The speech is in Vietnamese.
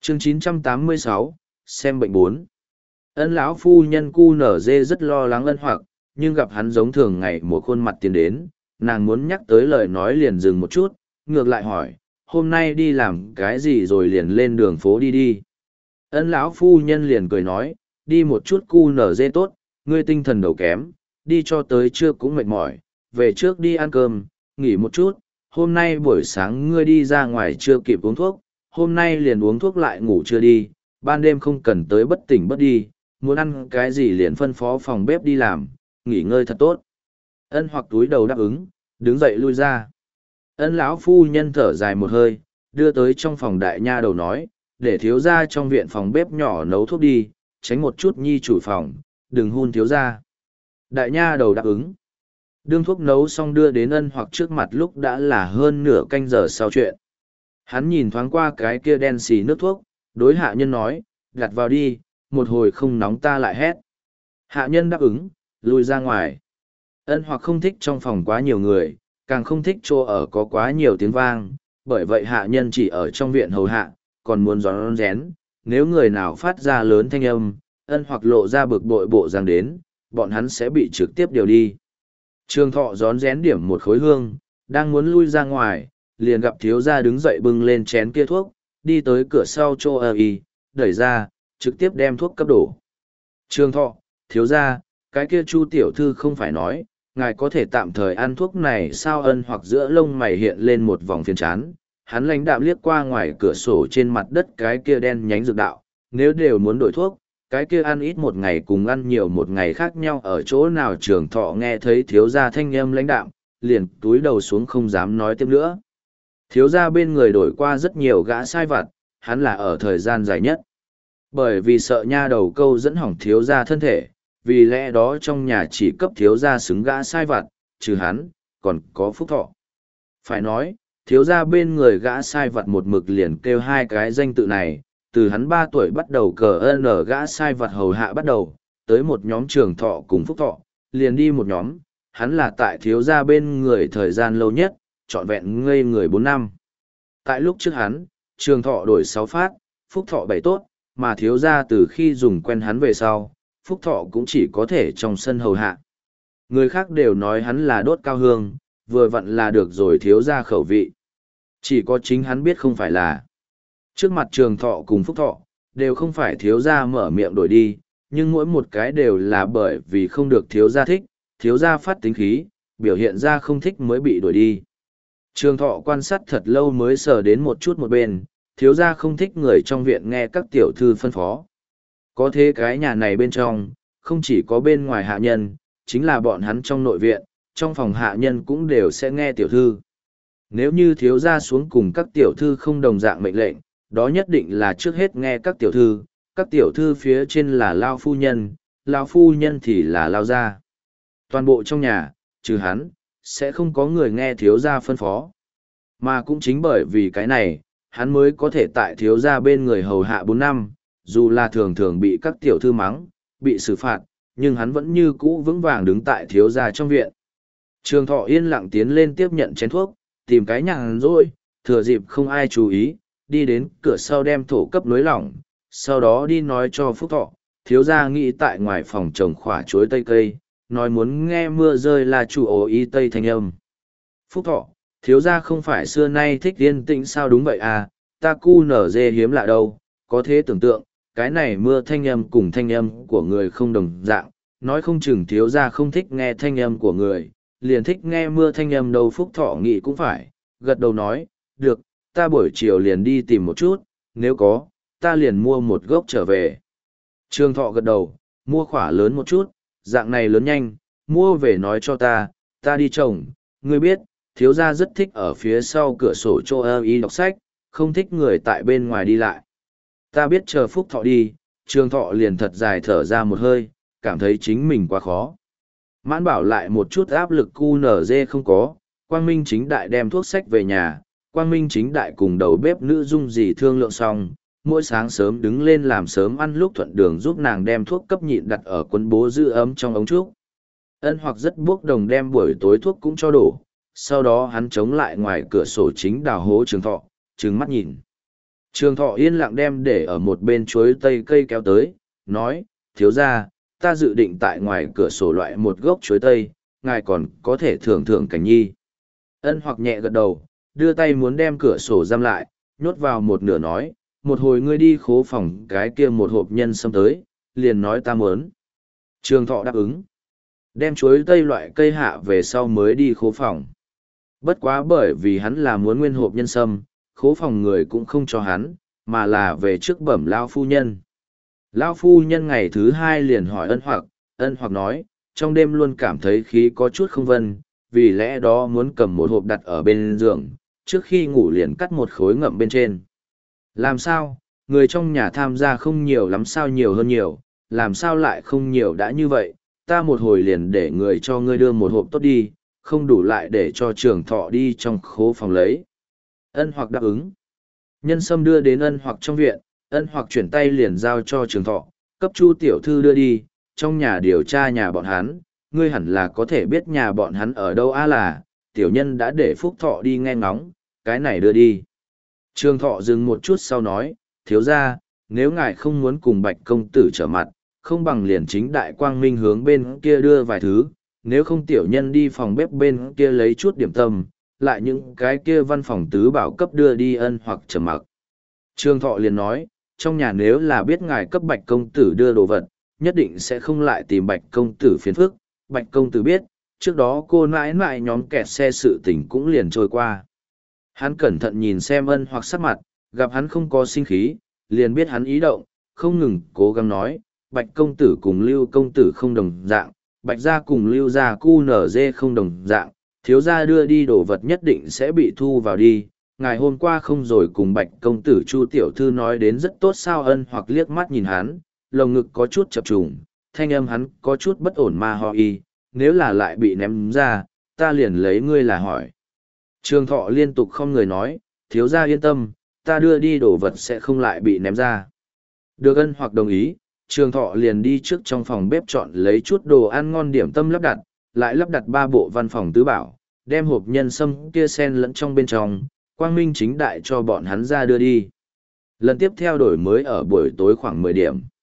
Chương 986, xem bệnh 4. Ân lão phu nhân cu nở dê rất lo lắng Ân Hoặc, nhưng gặp hắn giống thường ngày một khuôn mặt tiến đến, nàng muốn nhắc tới lời nói liền dừng một chút, ngược lại hỏi, hôm nay đi làm cái gì rồi liền lên đường phố đi đi. Ân lão phu nhân liền cười nói, đi một chút cu nở dê tốt, ngươi tinh thần đầu kém, đi cho tới trưa cũng mệt mỏi, về trước đi ăn cơm, nghỉ một chút, hôm nay buổi sáng ngươi đi ra ngoài chưa kịp uống thuốc, hôm nay liền uống thuốc lại ngủ chưa đi, ban đêm không cần tới bất tỉnh bất đi, muốn ăn cái gì liền phân phó phòng bếp đi làm, nghỉ ngơi thật tốt. Ân Hoặc túi đầu đáp ứng, đứng dậy lui ra. Ân lão phu nhân thở dài một hơi, đưa tới trong phòng đại nha đầu nói, để thiếu gia trong viện phòng bếp nhỏ nấu thuốc đi, tránh một chút nhi chủ phòng, đừng hun thiếu gia. Đại nha đầu đáp ứng. Đương thuốc nấu xong đưa đến Ân Hoặc trước mặt lúc đã là hơn nửa canh giờ sau chuyện. Hắn nhìn thoáng qua cái kia đen xì nước thuốc, đối hạ nhân nói, gạt vào đi, một hồi không nóng ta lại hét. Hạ nhân đáp ứng, lui ra ngoài. Ân Hoặc không thích trong phòng quá nhiều người, càng không thích chỗ ở có quá nhiều tiếng vang, bởi vậy hạ nhân chỉ ở trong viện hầu hạ, còn muốn rón rén, nếu người nào phát ra lớn thanh âm, Ân Hoặc lộ ra bực bội bộ rằng đến, bọn hắn sẽ bị trực tiếp điều đi. Trường Thọ rón rén điểm một khối hương, đang muốn lui ra ngoài, liền gặp thiếu gia đứng dậy bưng lên chén kia thuốc, đi tới cửa sau chỗ ở y, đẩy ra, trực tiếp đem thuốc cấp đổ. Trường Thọ, thiếu gia, cái kia Chu tiểu thư không phải nói, ngài có thể tạm thời ăn thuốc này sao? Ân Hoặc giữa lông mày hiện lên một vòng phiền chán, hắn lãnh đạm liếc qua ngoài cửa sổ trên mặt đất cái kia đen nhánh dược đạo, nếu đều muốn đổi thuốc, cái kia ăn ít một ngày cùng ăn nhiều một ngày khác nhau ở chỗ nào? Trường Thọ nghe thấy thiếu gia thanh âm lãnh đạm, liền túi đầu xuống không dám nói tiếp nữa. Thiếu gia bên người đổi qua rất nhiều gã sai vặt, hắn là ở thời gian dài nhất. Bởi vì sợ nha đầu câu dẫn hỏng thiếu gia thân thể, vì lẽ đó trong nhà chỉ cấp thiếu gia xứng gã sai vặt, trừ hắn, còn có Phúc Thọ. Phải nói, thiếu gia bên người gã sai vặt một mực liền kêu hai cái danh tự này, từ hắn 3 tuổi bắt đầu cờ n gã sai vặt hầu hạ bắt đầu, tới một nhóm Trường Thọ cùng Phúc Thọ, liền đi một nhóm, hắn là tại thiếu gia bên người thời gian lâu nhất, trọn vẹn ngây người 4 năm. Tại lúc trước hắn, Trường Thọ đổi 6 phát, Phúc Thọ 7 tốt, mà thiếu gia từ khi dùng quen hắn về sau, Phúc Thọ cũng chỉ có thể trong sân hầu hạ. Người khác đều nói hắn là đốt cao hương, vừa vặn là được rồi thiếu gia khẩu vị. Chỉ có chính hắn biết không phải là. Trước mặt Trường Thọ cùng Phúc Thọ, đều không phải thiếu gia mở miệng đổi đi, nhưng mỗi một cái đều là bởi vì không được thiếu gia thích, thiếu gia phát tính khí, biểu hiện ra không thích mới bị đuổi đi. Trường Thọ quan sát thật lâu mới sờ đến một chút một bên, thiếu gia không thích người trong viện nghe các tiểu thư phân phó. Có thế cái nhà này bên trong, không chỉ có bên ngoài hạ nhân, chính là bọn hắn trong nội viện, trong phòng hạ nhân cũng đều sẽ nghe tiểu thư. Nếu như thiếu gia xuống cùng các tiểu thư không đồng dạng mệnh lệnh, đó nhất định là trước hết nghe các tiểu thư phía trên là lao phu nhân thì là lao gia. Toàn bộ trong nhà, trừ hắn, sẽ không có người nghe thiếu gia phân phó. Mà cũng chính bởi vì cái này, hắn mới có thể tại thiếu gia bên người hầu hạ 4 năm, dù là thường thường bị các tiểu thư mắng, bị xử phạt, nhưng hắn vẫn như cũ vững vàng đứng tại thiếu gia trong viện. Trường Thọ yên lặng tiến lên tiếp nhận chén thuốc, tìm cái nhàn rỗi, thừa dịp không ai chú ý, đi đến cửa sau đem thổ cấp nối lỏng, sau đó đi nói cho Phúc Thọ, thiếu gia nghĩ tại ngoài phòng trồng khỏa chuối tây cây, nói muốn nghe mưa rơi là chủ ố ý tây thanh âm. Phúc Thọ, thiếu gia không phải xưa nay thích yên tĩnh sao? Đúng vậy à, ta cu nở dê hiếm lạ đâu, có thế tưởng tượng, cái này mưa thanh âm cùng thanh âm của người không đồng dạng, nói không chừng thiếu gia không thích nghe thanh âm của người, liền thích nghe mưa thanh âm đâu. Phúc Thọ nghĩ cũng phải, gật đầu nói, được, ta buổi chiều liền đi tìm một chút, nếu có, ta liền mua một gốc trở về. Trường Thọ gật đầu, mua khỏa lớn một chút, dạng này lớn nhanh, mua về nói cho ta đi trồng, ngươi biết, thiếu gia rất thích ở phía sau cửa sổ chỗ ơ y đọc sách, không thích người tại bên ngoài đi lại. Ta biết. Chờ Phúc Thọ đi, Trường Thọ liền thật dài thở ra một hơi, cảm thấy chính mình quá khó. Mãn bảo lại một chút áp lực QNZ không có, Quang Minh chính đại đem thuốc sách về nhà, Quang Minh chính đại cùng đầu bếp nữ Dung dì thương lượng xong, mỗi sáng sớm đứng lên làm sớm ăn lúc thuận đường giúp nàng đem thuốc cấp nhịn đặt ở quân bố giữ ấm trong ống trúc. Ân Hoặc rất buốc đồng đem buổi tối thuốc cũng cho đổ, sau đó hắn chống lại ngoài cửa sổ chính đào hố Trường Thọ, trừng mắt nhìn. Trường Thọ yên lặng đem để ở một bên chuối tây cây kéo tới, nói, thiếu ra, ta dự định tại ngoài cửa sổ loại một gốc chuối tây, ngài còn có thể thưởng thưởng cảnh nhi. Ân Hoặc nhẹ gật đầu, đưa tay muốn đem cửa sổ giam lại, nhốt vào một nửa nói, một hồi ngươi đi khố phòng cái kia một hộp nhân sâm tới, liền nói ta muốn. Trường Thọ đáp ứng. Đem chuối tây loại cây hạ về sau mới đi khố phòng. Bất quá bởi vì hắn là muốn nguyên hộp nhân sâm, khố phòng người cũng không cho hắn, mà là về trước bẩm Lao phu nhân. Lao phu nhân ngày thứ hai liền hỏi Ân Hoặc nói, trong đêm luôn cảm thấy khí có chút không vân, vì lẽ đó muốn cầm một hộp đặt ở bên giường, trước khi ngủ liền cắt một khối ngậm bên trên. Làm sao, người trong nhà tham gia không nhiều lắm sao nhiều hơn nhiều, làm sao lại không nhiều đã như vậy, ta một hồi liền để người cho ngươi đưa một hộp tốt đi, không đủ lại để cho Trường Thọ đi trong khố phòng lấy. Ân Hoặc đáp ứng. Nhân sâm đưa đến Ân Hoặc trong viện, Ân Hoặc chuyển tay liền giao cho Trường Thọ, cấp Chu tiểu thư đưa đi, trong nhà điều tra nhà bọn hắn, ngươi hẳn là có thể biết nhà bọn hắn ở đâu là, tiểu nhân đã để Phúc Thọ đi nghe ngóng, cái này đưa đi. Trường Thọ dừng một chút sau nói, thiếu ra, nếu ngài không muốn cùng Bạch công tử trở mặt, không bằng liền chính đại quang minh hướng bên kia đưa vài thứ, nếu không tiểu nhân đi phòng bếp bên kia lấy chút điểm tâm, lại những cái kia văn phòng tứ bảo cấp đưa đi. Ân Hoặc trầm mặc. Trường Thọ liền nói, trong nhà nếu là biết ngài cấp Bạch công tử đưa đồ vật, nhất định sẽ không lại tìm Bạch công tử phiền phức. Bạch công tử biết, trước đó cô nãi nãi nhóm kẹt xe sự tình cũng liền trôi qua. Hắn cẩn thận nhìn xem Ân Hoặc sắc mặt, gặp hắn không có sinh khí, liền biết hắn ý động, không ngừng cố gắng nói, Bạch công tử cùng Lưu công tử không đồng dạng, Bạch gia cùng Lưu gia cu nở dê không đồng dạng, thiếu gia đưa đi đồ vật nhất định sẽ bị thu vào đi. Ngày hôm qua không rồi cùng Bạch công tử Chu tiểu thư nói đến rất tốt sao. Ân Hoặc liếc mắt nhìn hắn, lồng ngực có chút chập trùng, thanh âm hắn có chút bất ổn mà ho y, nếu là lại bị ném ra, ta liền lấy ngươi là hỏi. Trường Thọ liên tục không người nói, thiếu gia yên tâm, ta đưa đi đồ vật sẽ không lại bị ném ra. Được Ân Hoặc đồng ý, Trường Thọ liền đi trước trong phòng bếp chọn lấy chút đồ ăn ngon điểm tâm lắp đặt, lại lắp đặt 3 bộ văn phòng tứ bảo, đem hộp nhân sâm kia sen lẫn trong bên trong, quang minh chính đại cho bọn hắn ra đưa đi. Lần tiếp theo đổi mới ở buổi tối khoảng 10 điểm.